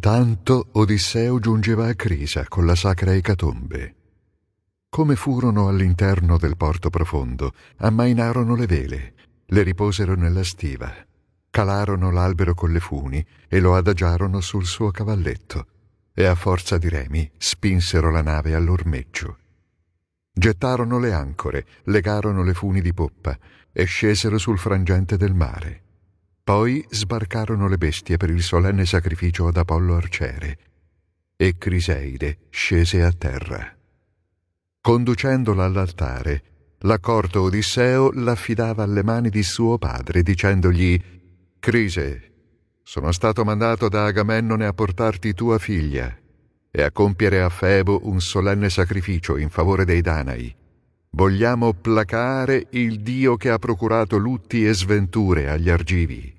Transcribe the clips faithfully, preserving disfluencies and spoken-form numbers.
Intanto Odisseo giungeva a Crisa con la sacra ecatombe. Come furono all'interno del porto profondo, ammainarono le vele, le riposero nella stiva, calarono l'albero con le funi e lo adagiarono sul suo cavalletto, e a forza di remi spinsero la nave all'ormeggio. Gettarono le ancore, legarono le funi di poppa e scesero sul frangente del mare. Poi sbarcarono le bestie per il solenne sacrificio ad Apollo Arciere, e Criseide scese a terra. Conducendola all'altare, l'accorto Odisseo l'affidava alle mani di suo padre, dicendogli: «Crise, sono stato mandato da Agamennone a portarti tua figlia e a compiere a Febo un solenne sacrificio in favore dei Danai. Vogliamo placare il dio che ha procurato lutti e sventure agli Argivi».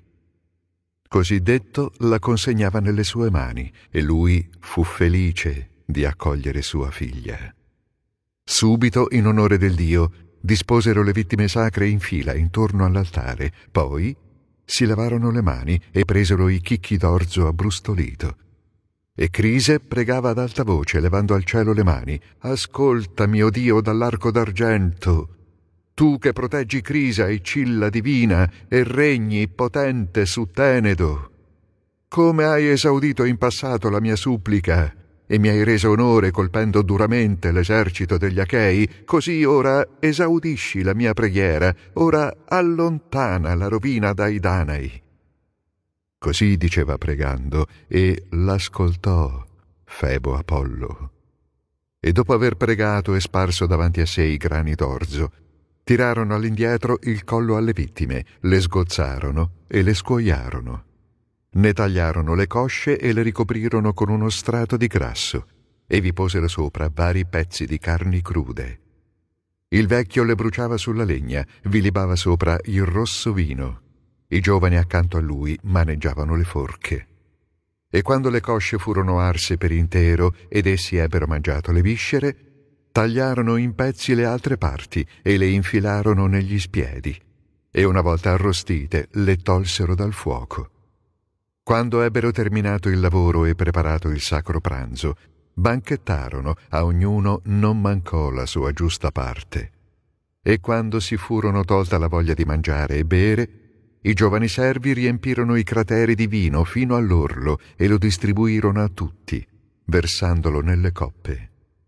Così detto, la consegnava nelle sue mani e lui fu felice di accogliere sua figlia. Subito, in onore del dio, disposero le vittime sacre in fila intorno all'altare, poi si lavarono le mani e presero i chicchi d'orzo abbrustolito. E Crise pregava ad alta voce, levando al cielo le mani: «Ascolta, mio Dio, dall'arco d'argento, tu che proteggi Crisa e Cilla divina e regni potente su Tenedo. Come hai esaudito in passato la mia supplica e mi hai reso onore colpendo duramente l'esercito degli Achei, così ora esaudisci la mia preghiera, ora allontana la rovina dai Danai». Così diceva pregando, e l'ascoltò Febo Apollo. E dopo aver pregato e sparso davanti a sé i grani d'orzo, tirarono all'indietro il collo alle vittime, le sgozzarono e le scuoiarono. Ne tagliarono le cosce e le ricoprirono con uno strato di grasso e vi posero sopra vari pezzi di carni crude. Il vecchio le bruciava sulla legna, vi libava sopra il rosso vino. I giovani accanto a lui maneggiavano le forche. E quando le cosce furono arse per intero ed essi ebbero mangiato le viscere, tagliarono in pezzi le altre parti e le infilarono negli spiedi, e una volta arrostite le tolsero dal fuoco. Quando ebbero terminato il lavoro e preparato il sacro pranzo, banchettarono, a ognuno non mancò la sua giusta parte. E quando si furono tolta la voglia di mangiare e bere, i giovani servi riempirono i crateri di vino fino all'orlo e lo distribuirono a tutti, versandolo nelle coppe.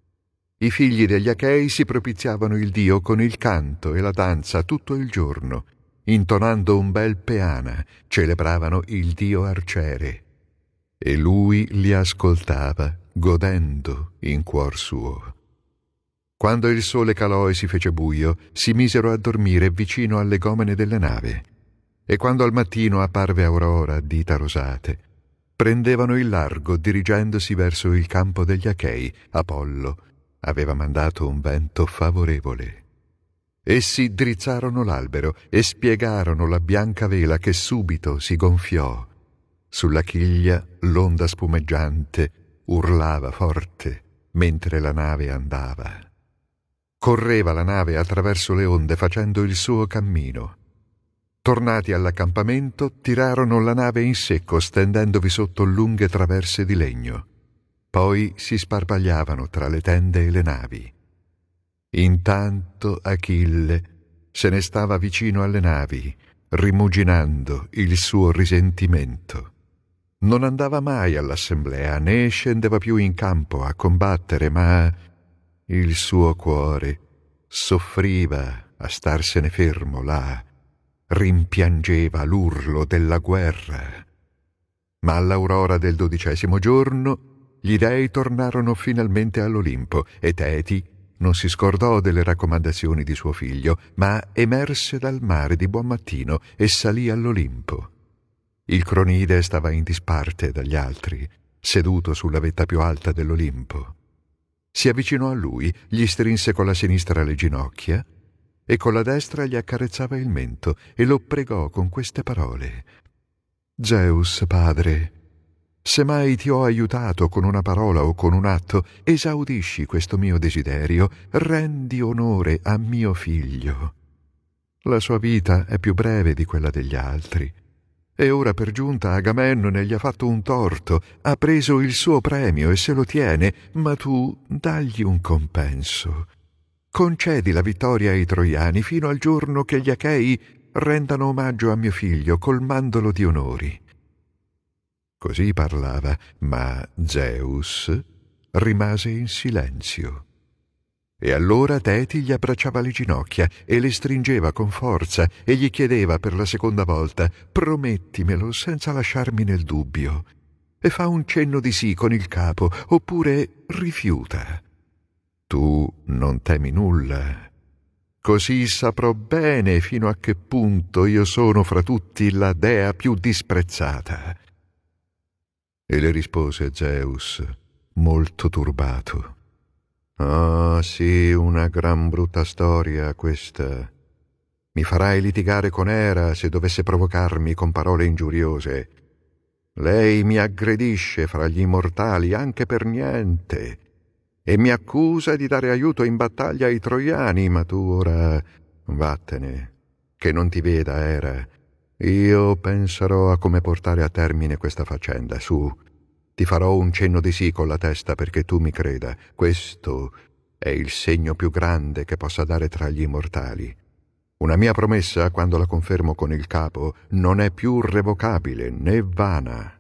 I figli degli Achei si propiziavano il dio con il canto e la danza tutto il giorno, intonando un bel peana, celebravano il dio Arciere, e lui li ascoltava, godendo in cuor suo. Quando il sole calò e si fece buio, si misero a dormire vicino alle gomene della nave, e quando al mattino apparve Aurora a dita rosate, prendevano il largo dirigendosi verso il campo degli Achei. Apollo aveva mandato un vento favorevole. Essi drizzarono l'albero e spiegarono la bianca vela che subito si gonfiò. Sulla chiglia l'onda spumeggiante urlava forte mentre la nave andava. Correva la nave attraverso le onde facendo il suo cammino. Tornati all'accampamento, tirarono la nave in secco stendendovi sotto lunghe traverse di legno. Poi si sparpagliavano tra le tende e le navi. Intanto Achille se ne stava vicino alle navi, rimuginando il suo risentimento. Non andava mai all'assemblea, né scendeva più in campo a combattere, ma il suo cuore soffriva a starsene fermo là, rimpiangeva l'urlo della guerra. Ma all'aurora del dodicesimo giorno gli dei tornarono finalmente all'Olimpo e Teti non si scordò delle raccomandazioni di suo figlio, ma emerse dal mare di buon mattino e salì all'Olimpo. Il Cronide stava in disparte dagli altri, seduto sulla vetta più alta dell'Olimpo. Si avvicinò a lui, gli strinse con la sinistra le ginocchia e con la destra gli accarezzava il mento e lo pregò con queste parole: «Zeus, padre, se mai ti ho aiutato con una parola o con un atto, esaudisci questo mio desiderio, rendi onore a mio figlio. La sua vita è più breve di quella degli altri. E ora per giunta Agamennone gli ha fatto un torto, ha preso il suo premio e se lo tiene, ma tu dagli un compenso. Concedi la vittoria ai troiani fino al giorno che gli Achei rendano omaggio a mio figlio, colmandolo di onori. Così parlava, ma Zeus rimase in silenzio. E allora Teti gli abbracciava le ginocchia e le stringeva con forza e gli chiedeva per la seconda volta: promettimelo senza lasciarmi nel dubbio. E fa un cenno di sì con il capo, oppure rifiuta. Tu non temi nulla. Così saprò bene fino a che punto io sono fra tutti la dea più disprezzata. E le rispose Zeus, molto turbato: ah, sì, una gran brutta storia questa. Mi farai litigare con Era se dovesse provocarmi con parole ingiuriose. Lei mi aggredisce fra gli immortali anche per niente e mi accusa di dare aiuto in battaglia ai troiani, ma tu ora vattene, che non ti veda Era. Io penserò a come portare a termine questa faccenda. Su, ti farò un cenno di sì con la testa perché tu mi creda. Questo è il segno più grande che possa dare tra gli immortali. Una mia promessa, quando la confermo con il capo, non è più revocabile né vana.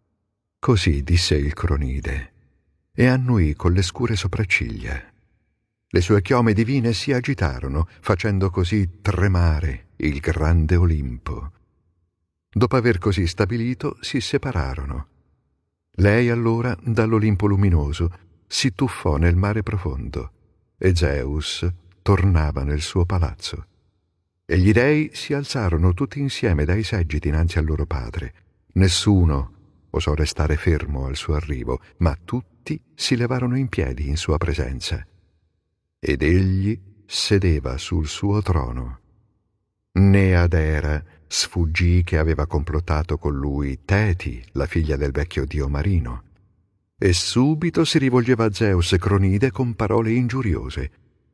Così disse il Cronide e annuì con le scure sopracciglia. Le sue chiome divine si agitarono, facendo così tremare il grande Olimpo. Dopo aver così stabilito, si separarono. Lei allora, dall'Olimpo luminoso, si tuffò nel mare profondo e Zeus tornava nel suo palazzo. E gli dei si alzarono tutti insieme dai seggi dinanzi al loro padre. Nessuno osò restare fermo al suo arrivo, ma tutti si levarono in piedi in sua presenza. Ed egli sedeva sul suo trono. Né ad Era sfuggì che aveva complottato con lui Teti, la figlia del vecchio dio marino. E subito si rivolgeva a Zeus Cronide con parole ingiuriose.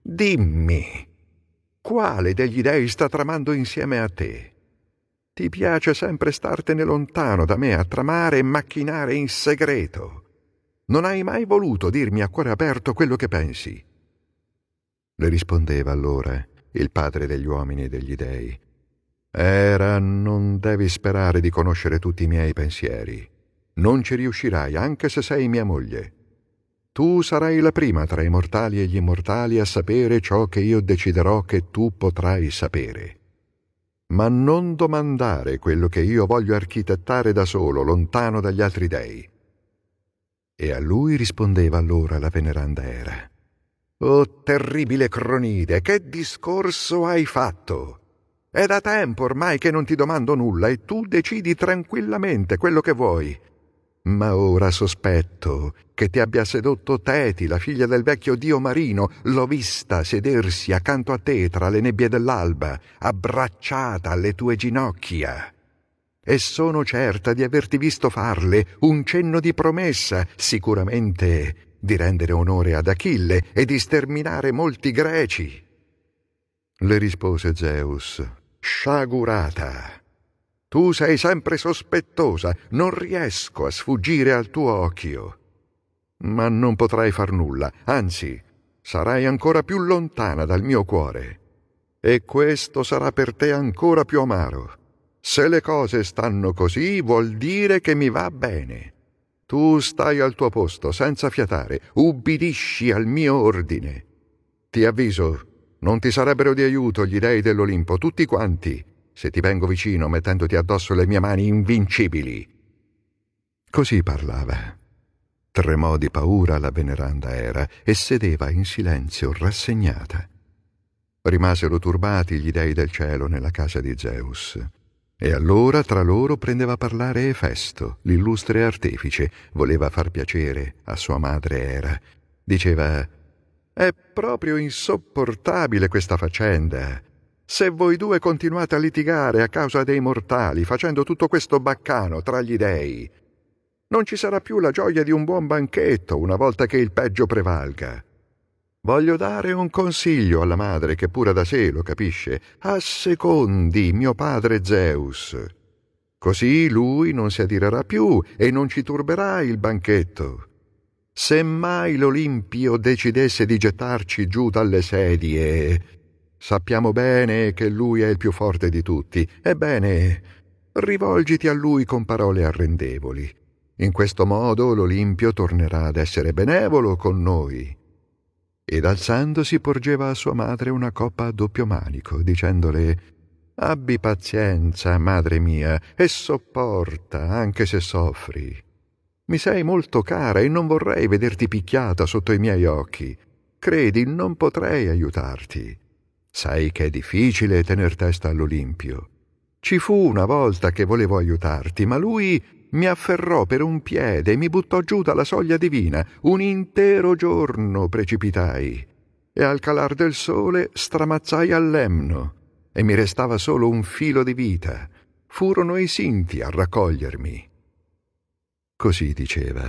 Dimmi, quale degli dei sta tramando insieme a te? Ti piace sempre startene lontano da me a tramare e macchinare in segreto. Non hai mai voluto dirmi a cuore aperto quello che pensi. Le rispondeva allora il padre degli uomini e degli dei. Era, non devi sperare di conoscere tutti i miei pensieri. Non ci riuscirai, anche se sei mia moglie. Tu sarai la prima tra i mortali e gli immortali a sapere ciò che io deciderò che tu potrai sapere. Ma non domandare quello che io voglio architettare da solo, lontano dagli altri dei. E a lui rispondeva allora la veneranda Era. Oh, terribile Cronide, che discorso hai fatto? È da tempo ormai che non ti domando nulla e tu decidi tranquillamente quello che vuoi. Ma ora sospetto che ti abbia sedotto Teti, la figlia del vecchio dio marino. L'ho vista sedersi accanto a te tra le nebbie dell'alba, abbracciata alle tue ginocchia. E sono certa di averti visto farle un cenno di promessa, sicuramente di rendere onore ad Achille e di sterminare molti greci. Le rispose Zeus, sciagurata. Tu sei sempre sospettosa, non riesco a sfuggire al tuo occhio. Ma non potrai far nulla, anzi, sarai ancora più lontana dal mio cuore. E questo sarà per te ancora più amaro. Se le cose stanno così, vuol dire che mi va bene. Tu stai al tuo posto, senza fiatare, ubbidisci al mio ordine. Ti avviso, non ti sarebbero di aiuto gli dei dell'Olimpo, tutti quanti, se ti vengo vicino mettendoti addosso le mie mani invincibili. Così parlava. Tremò di paura la veneranda Era e sedeva in silenzio rassegnata. Rimasero turbati gli dei del cielo nella casa di Zeus. E allora tra loro prendeva a parlare Efesto, l'illustre artefice, voleva far piacere a sua madre Era. Diceva: «È proprio insopportabile questa faccenda. Se voi due continuate a litigare a causa dei mortali, facendo tutto questo baccano tra gli dei, non ci sarà più la gioia di un buon banchetto una volta che il peggio prevalga. Voglio dare un consiglio alla madre che pure da sé lo capisce. Assecondi mio padre Zeus. Così lui non si adirerà più e non ci turberà il banchetto. Se mai l'Olimpio decidesse di gettarci giù dalle sedie, sappiamo bene che lui è il più forte di tutti. Ebbene, rivolgiti a lui con parole arrendevoli. In questo modo l'Olimpio tornerà ad essere benevolo con noi. Ed alzandosi porgeva a sua madre una coppa a doppio manico, dicendole: «Abbi pazienza, madre mia, e sopporta, anche se soffri. Mi sei molto cara e non vorrei vederti picchiata sotto i miei occhi. Credi, non potrei aiutarti. Sai che è difficile tener testa all'Olimpio. Ci fu una volta che volevo aiutarti, ma lui mi afferrò per un piede e mi buttò giù dalla soglia divina. Un intero giorno precipitai e al calar del sole stramazzai al lemno e mi restava solo un filo di vita. Furono i Sinti a raccogliermi». Così diceva.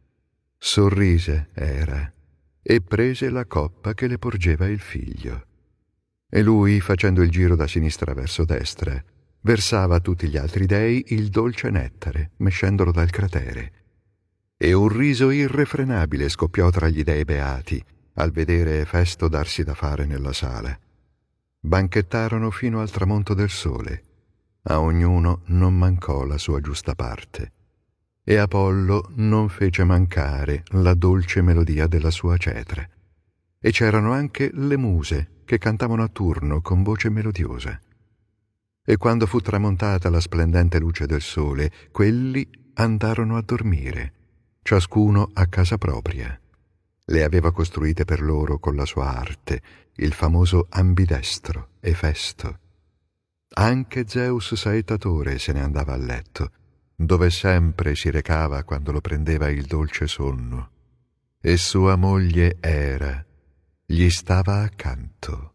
Sorrise Era e prese la coppa che le porgeva il figlio. E lui, facendo il giro da sinistra verso destra, versava a tutti gli altri dei il dolce nettare, mescendolo dal cratere. E un riso irrefrenabile scoppiò tra gli dei beati al vedere Efesto darsi da fare nella sala. Banchettarono fino al tramonto del sole. A ognuno non mancò la sua giusta parte. E Apollo non fece mancare la dolce melodia della sua cetra. E c'erano anche le muse che cantavano a turno con voce melodiosa. E quando fu tramontata la splendente luce del sole, quelli andarono a dormire, ciascuno a casa propria. Le aveva costruite per loro con la sua arte il famoso ambidestro Efesto. Anche Zeus saettatore se ne andava a letto, dove sempre si recava quando lo prendeva il dolce sonno, e sua moglie Era gli stava accanto.